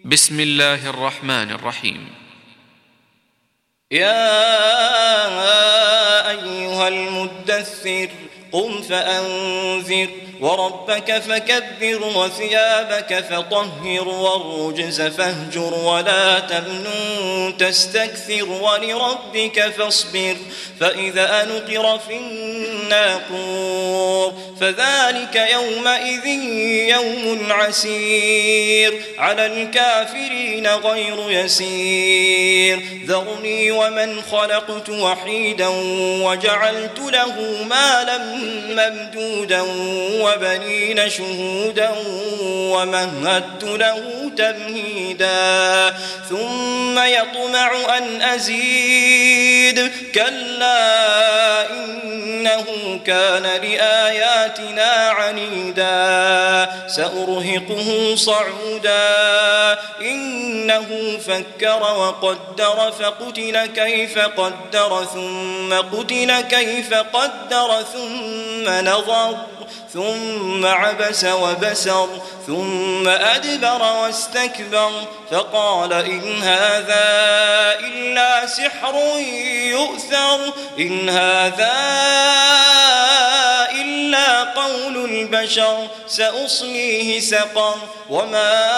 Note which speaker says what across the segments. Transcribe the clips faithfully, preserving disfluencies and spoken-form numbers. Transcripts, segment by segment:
Speaker 1: بسم الله الرحمن الرحيم.
Speaker 2: يا أيها المدثر قم فأنذر وربك فكبر وثيابك فطهر والرجز فاهجر ولا تمنن تستكثر ولربك فاصبر فإذا نقر في الناقور فذلك يومئذ يوم عسير على الكافرين غير يسير ذرني ومن خلقت وحيدا وجعلت له مالا ممدودا وبنين شهودا ومهدت له تمهيدا ثم يطمع أن أزيد كلا إنه كان لآياتنا عنيدا سأرهقه صعودا إنه فكر وقدر فقتل كيف قدر ثم قتل كيف قدر ثم نظر ثم عبس وبسر ثم أدبر واستكبر فقال إن هذا إلا سحر يؤثر إن هذا إلا قول البشر سأصليه سقر وما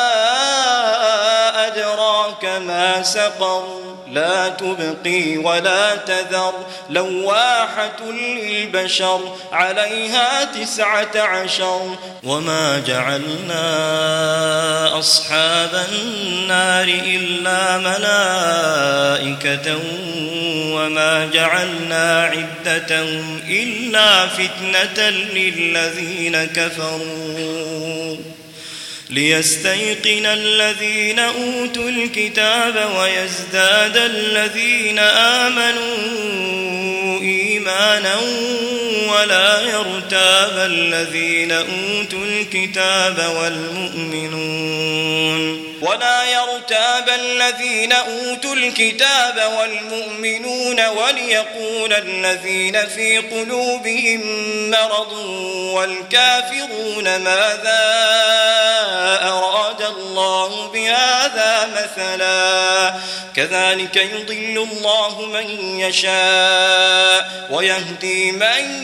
Speaker 2: أدراك ما سقر لا تبقي ولا تذر لواحة للبشر عليها تسعة عشر وما جعلنا أصحاب النار إلا ملائكة وما جعلنا عدتهم إلا فتنة للذين كفروا ليستيقن الذين أوتوا الكتاب ويزداد الذين آمنوا إيمانا ولا يرتاب الذين أوتوا الكتاب والمؤمنون ولا يرتاب الذين أوتوا الكتاب والمؤمنون وليقول الذين في قلوبهم مرض والكافرون ماذا أراد الله بهذا مثلا كذلك يضل الله من يشاء ويهدي من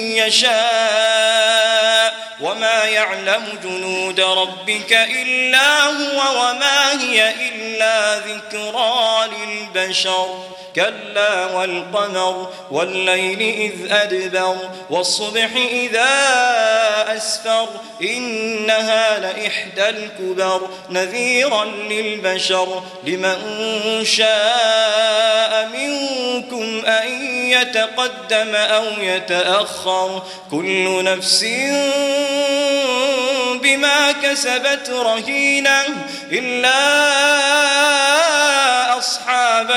Speaker 2: يشاء وما يعلم جنود ربك إلا هو وما هي إلا ذكرى للبشر كلا والقمر والليل إذ أدبر والصبح إذا أسفر إنها لإحدى الكبر نذيرا للبشر لمن شاء منكم أن يتقدم أو يتأخر كل نفس بما كسبت رهينة إلا أصحاب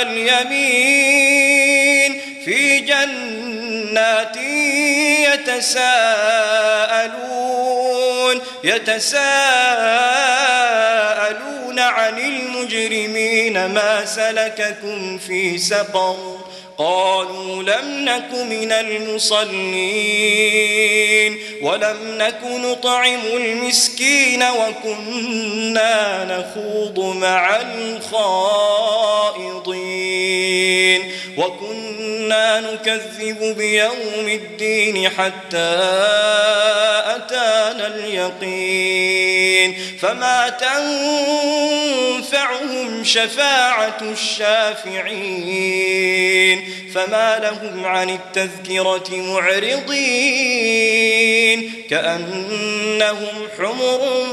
Speaker 2: اليمين في جنات يتساءلون يتساءلون عن المجرمين ما سلككم في سقر قالوا لم نك من المصلين ولم نك نطعم المسكين وكنا نخوض مع الخائضين وكنا نكذب بيوم الدين حتى أتانا اليقين فما تنفعهم شفاعة الشافعين فما لهم عن التذكرة معرضين كأنهم حمر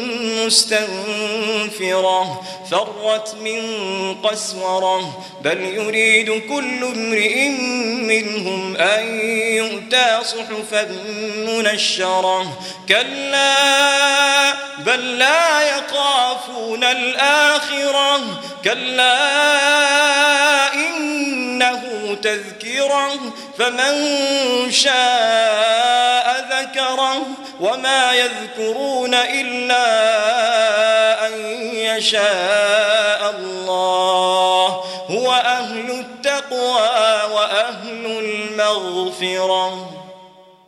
Speaker 2: مستنفرة فرت من قسورة بل يريد كل امرئ منهم أن يؤتى صحفا منشرة كلا بل لا يخافون الآخرة كلا إنه تذكرة فمن شاء ذكره وما يذكرون إلا أن يشاء الله هو أهل التقوى وأهل المغفرة.